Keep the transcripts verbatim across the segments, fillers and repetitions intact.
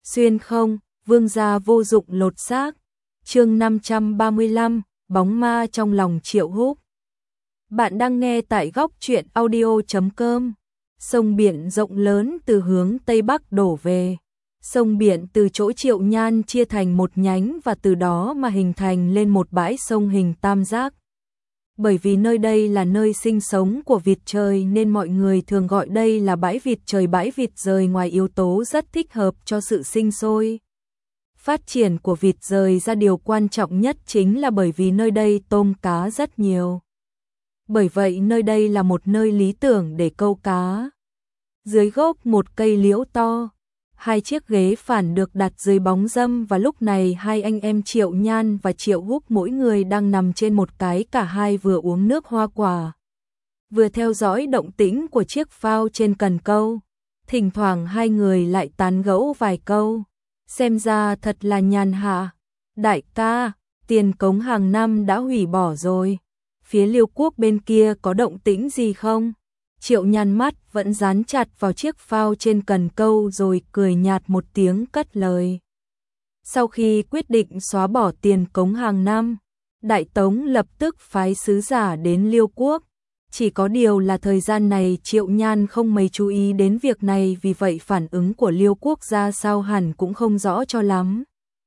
Xuyên không, vương gia vô dụng lột xác. Chương năm trăm ba mươi lăm, bóng ma trong lòng Triệu Húc. Bạn đang nghe tại góc truyện audio chấm com. Sông biển rộng lớn từ hướng Tây Bắc đổ về. Sông biển từ chỗ Triệu Nhan chia thành một nhánh và từ đó mà hình thành lên một bãi sông hình tam giác. Bởi vì nơi đây là nơi sinh sống của vịt trời nên mọi người thường gọi đây là bãi vịt trời. Bãi vịt rời ngoài yếu tố rất thích hợp cho sự sinh sôi phát triển của vịt rời ra, điều quan trọng nhất chính là bởi vì nơi đây tôm cá rất nhiều. Bởi vậy nơi đây là một nơi lý tưởng để câu cá. Dưới gốc một cây liễu to, hai chiếc ghế phản được đặt dưới bóng râm và lúc này hai anh em Triệu Nhan và Triệu Húc mỗi người đang nằm trên một cái, cả hai vừa uống nước hoa quả, vừa theo dõi động tĩnh của chiếc phao trên cần câu. Thỉnh thoảng hai người lại tán gẫu vài câu. Xem ra thật là nhàn hạ. Đại ca, tiền cống hàng năm đã hủy bỏ rồi. Phía Liêu Quốc bên kia có động tĩnh gì không? Triệu Nhan mắt vẫn dán chặt vào chiếc phao trên cần câu rồi cười nhạt một tiếng cất lời. Sau khi quyết định xóa bỏ tiền cống hàng năm, Đại Tống lập tức phái sứ giả đến Liêu Quốc. Chỉ có điều là thời gian này Triệu Nhan không mấy chú ý đến việc này, vì vậy phản ứng của Liêu Quốc ra sao hẳn cũng không rõ cho lắm.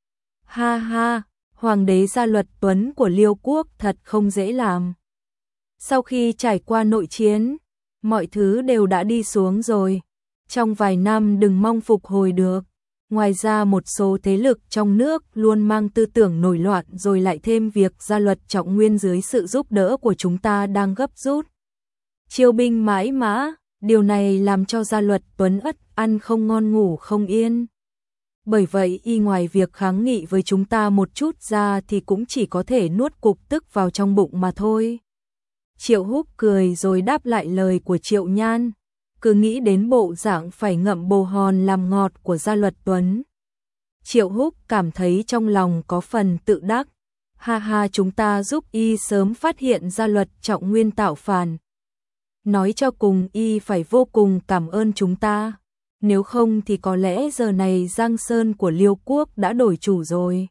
Ha ha, Hoàng đế Gia Luật Tuấn của Liêu Quốc thật không dễ làm. Sau khi trải qua nội chiến, mọi thứ đều đã đi xuống rồi. Trong vài năm đừng mong phục hồi được. Ngoài ra một số thế lực trong nước luôn mang tư tưởng nổi loạn, rồi lại thêm việc Gia Luật Trọng Nguyên dưới sự giúp đỡ của chúng ta đang gấp rút chiêu binh mãi mã, điều này làm cho Gia Luật Tuấn ất ăn không ngon ngủ không yên. Bởi vậy y ngoài việc kháng nghị với chúng ta một chút ra thì cũng chỉ có thể nuốt cục tức vào trong bụng mà thôi. Triệu Húc cười rồi đáp lại lời của Triệu Nhan, cứ nghĩ đến bộ dạng phải ngậm bồ hòn làm ngọt của Gia Luật Tuấn. Triệu Húc cảm thấy trong lòng có phần tự đắc. Ha ha, chúng ta giúp y sớm phát hiện Gia Luật Trọng Nguyên tạo phản. Nói cho cùng y phải vô cùng cảm ơn chúng ta. Nếu không thì có lẽ giờ này Giang Sơn của Liêu Quốc đã đổi chủ rồi.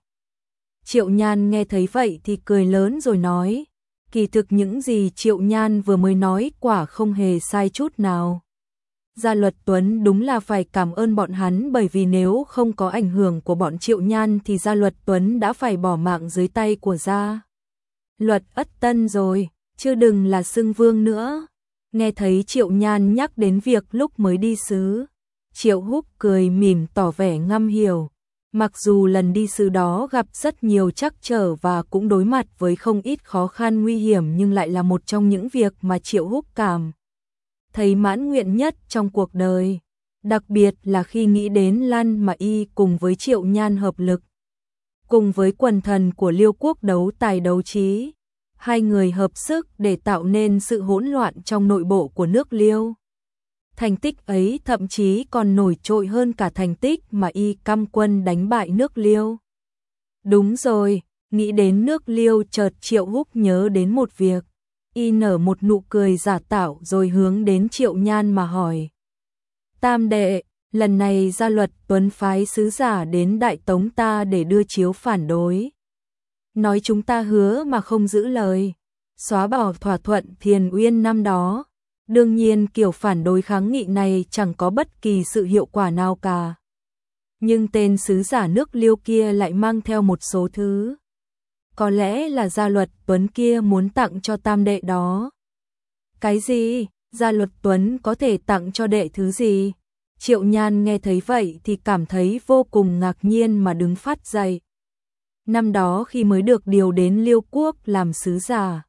Triệu Nhan nghe thấy vậy thì cười lớn rồi nói. Kỳ thực những gì Triệu Nhan vừa mới nói quả không hề sai chút nào. Gia Luật Tuấn đúng là phải cảm ơn bọn hắn, bởi vì nếu không có ảnh hưởng của bọn Triệu Nhan thì Gia Luật Tuấn đã phải bỏ mạng dưới tay của Gia Luật Ất Tân rồi, chứ đừng là xưng vương nữa. Nghe thấy Triệu Nhan nhắc đến việc lúc mới đi sứ, Triệu Húc cười mỉm tỏ vẻ ngầm hiểu. Mặc dù lần đi sứ đó gặp rất nhiều trắc trở và cũng đối mặt với không ít khó khăn nguy hiểm, nhưng lại là một trong những việc mà Triệu Húc cảm thấy mãn nguyện nhất trong cuộc đời. Đặc biệt là khi nghĩ đến Lan mà y cùng với Triệu Nhan hợp lực, cùng với quần thần của Liêu Quốc đấu tài đấu trí, hai người hợp sức để tạo nên sự hỗn loạn trong nội bộ của nước Liêu. Thành tích ấy thậm chí còn nổi trội hơn cả thành tích mà y căm quân đánh bại nước Liêu. Đúng rồi, nghĩ đến nước Liêu chợt Triệu Húc nhớ đến một việc. Y nở một nụ cười giả tạo rồi hướng đến Triệu Nhan mà hỏi. Tam đệ, lần này Gia Luật Tuấn phái sứ giả đến Đại Tống ta để đưa chiếu phản đối. Nói chúng ta hứa mà không giữ lời, xóa bỏ thỏa thuận Thiền Uyên năm đó. Đương nhiên kiểu phản đối kháng nghị này chẳng có bất kỳ sự hiệu quả nào cả. Nhưng tên sứ giả nước Liêu kia lại mang theo một số thứ. Có lẽ là Gia Luật Tuấn kia muốn tặng cho tam đệ đó. Cái gì? Gia Luật Tuấn có thể tặng cho đệ thứ gì? Triệu Nhan nghe thấy vậy thì cảm thấy vô cùng ngạc nhiên mà đứng phát dậy. Năm đó khi mới được điều đến Liêu Quốc làm sứ giả,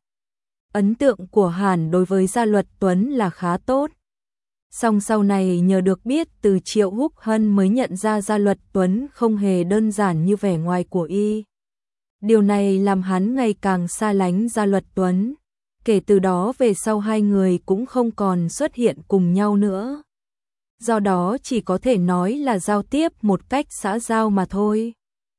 ấn tượng của Hàn đối với Gia Luật Tuấn là khá tốt. Song sau này nhờ được biết từ Triệu Húc Hân mới nhận ra Gia Luật Tuấn không hề đơn giản như vẻ ngoài của y. Điều này làm hắn ngày càng xa lánh Gia Luật Tuấn. Kể từ đó về sau hai người cũng không còn xuất hiện cùng nhau nữa. Do đó chỉ có thể nói là giao tiếp một cách xã giao mà thôi.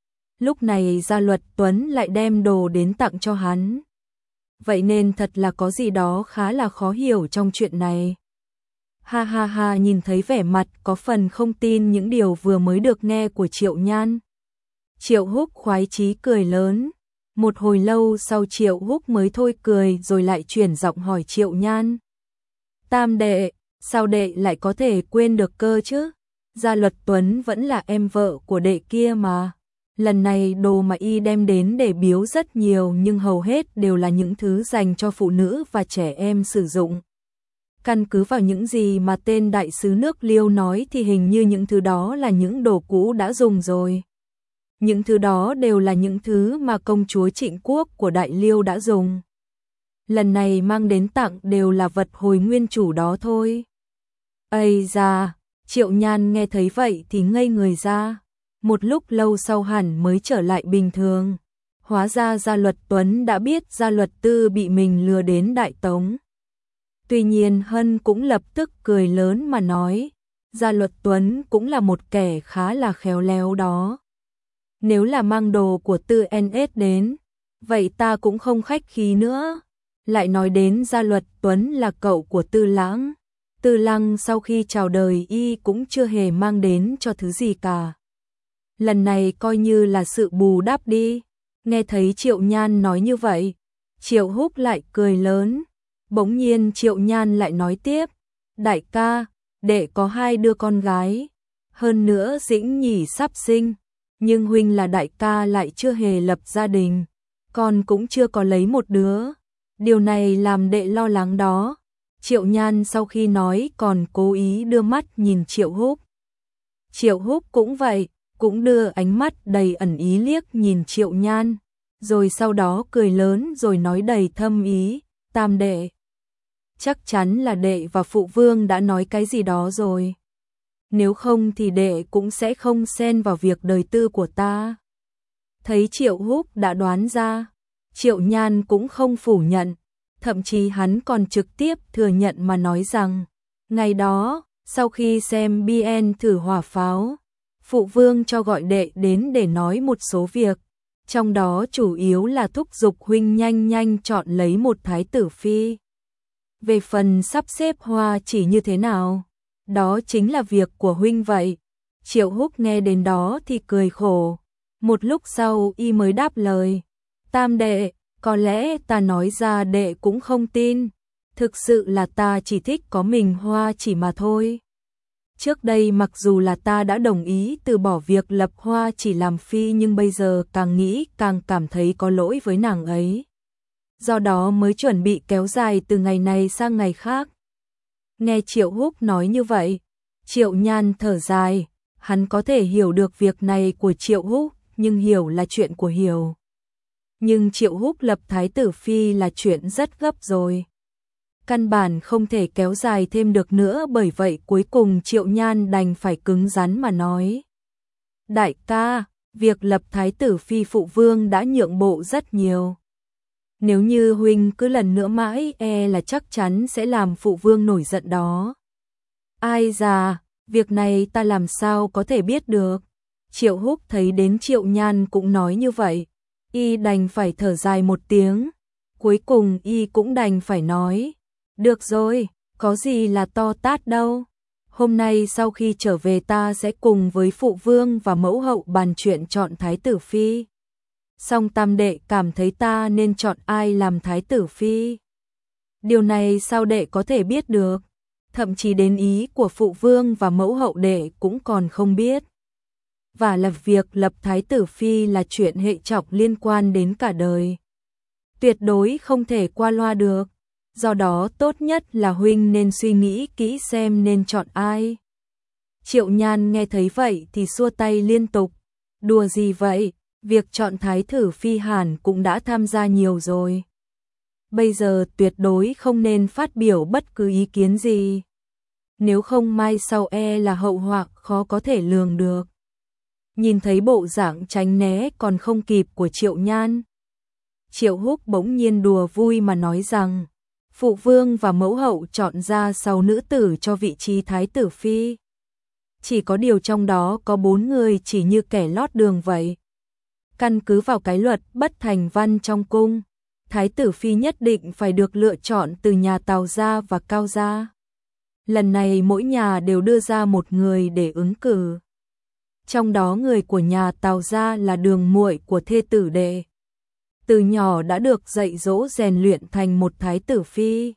Lúc này Gia Luật Tuấn lại đem đồ đến tặng cho hắn. Vậy nên thật là có gì đó khá là khó hiểu trong chuyện này. Ha ha ha, nhìn thấy vẻ mặt có phần không tin những điều vừa mới được nghe của Triệu Nhan. Triệu Húc khoái chí cười lớn. Một hồi lâu sau Triệu Húc mới thôi cười rồi lại chuyển giọng hỏi Triệu Nhan. Tam đệ, sao đệ lại có thể quên được cơ chứ? Gia Luật Tuấn vẫn là em vợ của đệ kia mà. Lần này đồ mà y đem đến để biếu rất nhiều nhưng hầu hết đều là những thứ dành cho phụ nữ và trẻ em sử dụng. Căn cứ vào những gì mà tên đại sứ nước Liêu nói thì hình như những thứ đó là những đồ cũ đã dùng rồi. Những thứ đó đều là những thứ mà công chúa Trịnh Quốc của Đại Liêu đã dùng. Lần này mang đến tặng đều là vật hồi nguyên chủ đó thôi. Ây da, Triệu Nhan nghe thấy vậy thì ngây người ra. Một lúc lâu sau hẳn mới trở lại bình thường. Hóa ra Gia Luật Tuấn đã biết Gia Luật Tư bị mình lừa đến Đại Tống. Tuy nhiên Hân cũng lập tức cười lớn mà nói, Gia Luật Tuấn cũng là một kẻ khá là khéo léo đó. Nếu là mang đồ của Tư en ét đến, vậy ta cũng không khách khí nữa. Lại nói đến Gia Luật Tuấn là cậu của Tư Lãng. Tư Lăng sau khi chào đời y cũng chưa hề mang đến cho thứ gì cả. Lần này coi như là sự bù đắp đi. Nghe thấy Triệu Nhan nói như vậy, Triệu Húc lại cười lớn. Bỗng nhiên Triệu Nhan lại nói tiếp, đại ca, đệ có hai đứa con gái, hơn nữa Dĩnh Nhỉ sắp sinh, nhưng huynh là đại ca lại chưa hề lập gia đình, con cũng chưa có lấy một đứa, điều này làm đệ lo lắng đó. Triệu Nhan sau khi nói còn cố ý đưa mắt nhìn Triệu Húc. Triệu Húc cũng vậy, cũng đưa ánh mắt đầy ẩn ý liếc nhìn Triệu Nhan, rồi sau đó cười lớn rồi nói đầy thâm ý, tam đệ. Chắc chắn là đệ và phụ vương đã nói cái gì đó rồi. Nếu không thì đệ cũng sẽ không xen vào việc đời tư của ta. Thấy Triệu Húc đã đoán ra, Triệu Nhan cũng không phủ nhận, thậm chí hắn còn trực tiếp thừa nhận mà nói rằng, ngày đó, sau khi xem bê en thử hỏa pháo, phụ vương cho gọi đệ đến để nói một số việc, trong đó chủ yếu là thúc giục huynh nhanh nhanh chọn lấy một thái tử phi. Về phần sắp xếp hoa chỉ như thế nào, đó chính là việc của huynh vậy. Triệu Húc nghe đến đó thì cười khổ. Một lúc sau y mới đáp lời, tam đệ, có lẽ ta nói ra đệ cũng không tin. Thực sự là ta chỉ thích có mình hoa chỉ mà thôi. Trước đây mặc dù là ta đã đồng ý từ bỏ việc lập hoa chỉ làm phi nhưng bây giờ càng nghĩ càng cảm thấy có lỗi với nàng ấy. Do đó mới chuẩn bị kéo dài từ ngày này sang ngày khác. Nghe Triệu Húc nói như vậy, Triệu Nhan thở dài, hắn có thể hiểu được việc này của Triệu Húc, nhưng hiểu là chuyện của hiểu. Nhưng Triệu Húc lập thái tử phi là chuyện rất gấp rồi. Căn bản không thể kéo dài thêm được nữa, bởi vậy cuối cùng Triệu Nhan đành phải cứng rắn mà nói. Đại ca, việc lập thái tử phi phụ vương đã nhượng bộ rất nhiều. Nếu như huynh cứ lần nữa mãi e là chắc chắn sẽ làm phụ vương nổi giận đó. Ai già, việc này ta làm sao có thể biết được. Triệu Húc thấy đến Triệu Nhan cũng nói như vậy, y đành phải thở dài một tiếng. Cuối cùng y cũng đành phải nói, được rồi, có gì là to tát đâu. Hôm nay sau khi trở về ta sẽ cùng với phụ vương và mẫu hậu bàn chuyện chọn thái tử phi. Song tam đệ cảm thấy ta nên chọn ai làm thái tử phi. Điều này sao đệ có thể biết được, thậm chí đến ý của phụ vương và mẫu hậu đệ cũng còn không biết. Và là việc lập thái tử phi là chuyện hệ trọng liên quan đến cả đời. Tuyệt đối không thể qua loa được, do đó tốt nhất là huynh nên suy nghĩ kỹ xem nên chọn ai. Triệu Nhan nghe thấy vậy thì xua tay liên tục, đùa gì vậy? Việc chọn thái tử phi hàn cũng đã tham gia nhiều rồi. Bây giờ tuyệt đối không nên phát biểu bất cứ ý kiến gì. Nếu không mai sau e là hậu họa khó có thể lường được. Nhìn thấy bộ dạng tránh né còn không kịp của Triệu Nhan, Triệu Húc bỗng nhiên đùa vui mà nói rằng, phụ vương và mẫu hậu chọn ra sáu nữ tử cho vị trí thái tử phi. Chỉ có điều trong đó có bốn người chỉ như kẻ lót đường vậy. Căn cứ vào cái luật bất thành văn trong cung, thái tử phi nhất định phải được lựa chọn từ nhà Tào gia và Cao gia. Lần này mỗi nhà đều đưa ra một người để ứng cử. Trong đó người của nhà Tào gia là đường muội của thê tử đệ. Từ nhỏ đã được dạy dỗ rèn luyện thành một thái tử phi.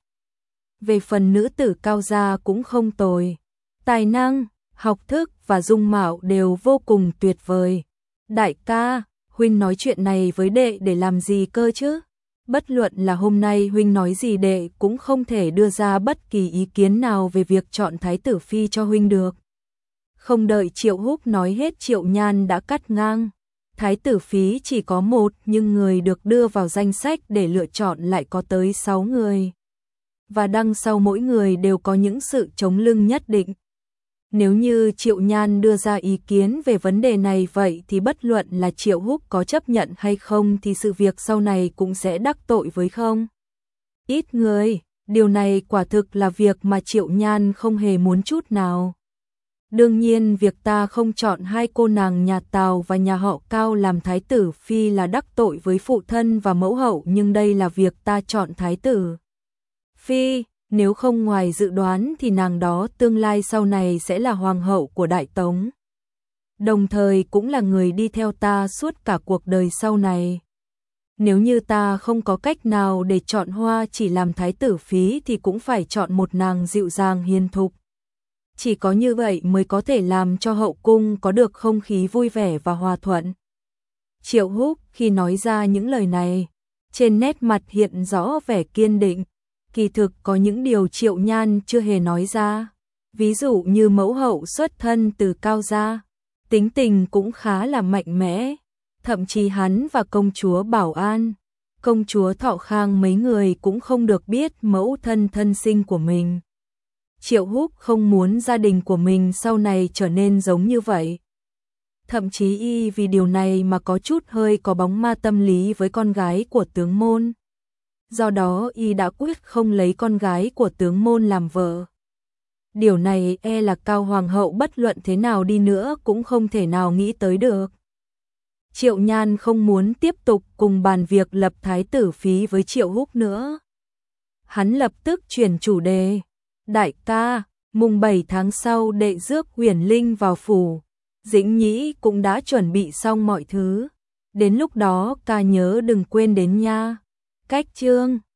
Về phần nữ tử Cao gia cũng không tồi. Tài năng, học thức và dung mạo đều vô cùng tuyệt vời. Đại ca, huynh nói chuyện này với đệ để làm gì cơ chứ? Bất luận là hôm nay huynh nói gì đệ cũng không thể đưa ra bất kỳ ý kiến nào về việc chọn thái tử phi cho huynh được. Không đợi Triệu Húc nói hết, Triệu Nhan đã cắt ngang. Thái tử phi chỉ có một, nhưng người được đưa vào danh sách để lựa chọn lại có tới sáu người. Và đằng sau mỗi người đều có những sự chống lưng nhất định. Nếu như Triệu Nhan đưa ra ý kiến về vấn đề này vậy thì bất luận là Triệu Húc có chấp nhận hay không thì sự việc sau này cũng sẽ đắc tội với không ít người. Điều này quả thực là việc mà Triệu Nhan không hề muốn chút nào. Đương nhiên việc ta không chọn hai cô nàng nhà Tào và nhà họ Cao làm thái tử phi là đắc tội với phụ thân và mẫu hậu, nhưng đây là việc ta chọn thái tử phi. Nếu không ngoài dự đoán thì nàng đó tương lai sau này sẽ là hoàng hậu của Đại Tống. Đồng thời cũng là người đi theo ta suốt cả cuộc đời sau này. Nếu như ta không có cách nào để chọn Hoa chỉ làm thái tử phi thì cũng phải chọn một nàng dịu dàng hiền thục. Chỉ có như vậy mới có thể làm cho hậu cung có được không khí vui vẻ và hòa thuận. Triệu Húc khi nói ra những lời này, trên nét mặt hiện rõ vẻ kiên định. Kỳ thực có những điều Triệu Nhan chưa hề nói ra. Ví dụ như mẫu hậu xuất thân từ Cao gia, tính tình cũng khá là mạnh mẽ. Thậm chí hắn và công chúa Bảo An, công chúa Thọ Khang mấy người cũng không được biết mẫu thân thân sinh của mình. Triệu Húc không muốn gia đình của mình sau này trở nên giống như vậy. Thậm chí y vì điều này mà có chút hơi có bóng ma tâm lý với con gái của tướng môn. Do đó y đã quyết không lấy con gái của tướng môn làm vợ. Điều này e là Cao hoàng hậu bất luận thế nào đi nữa cũng không thể nào nghĩ tới được. Triệu Nhan không muốn tiếp tục cùng bàn việc lập thái tử phi với Triệu Húc nữa. Hắn lập tức chuyển chủ đề. Đại ca, mùng bảy tháng sau đệ rước Huyền Linh vào phủ. Dĩnh Nhĩ cũng đã chuẩn bị xong mọi thứ. Đến lúc đó ca nhớ đừng quên đến nha. Cách chương